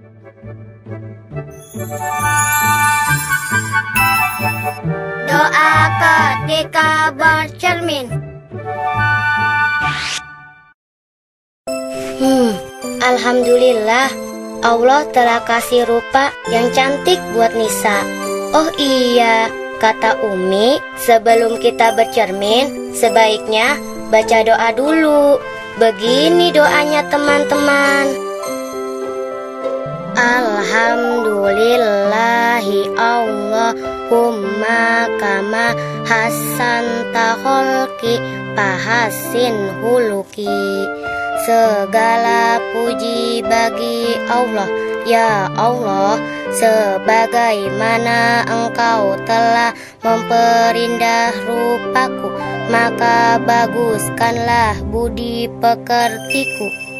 Doa ketika bercermin. Alhamdulillah, Allah telah kasih rupa yang cantik buat Nisa. Oh iya, kata Umi, sebelum kita bercermin, sebaiknya baca doa dulu. Begini doanya teman-teman. Alhamdulillahi Allahumma kama hasanta kholki fahasin huluki. Segala puji bagi Allah, ya Allah, sebagaimana Engkau telah memperindah rupaku, maka baguskanlah budi pekertiku.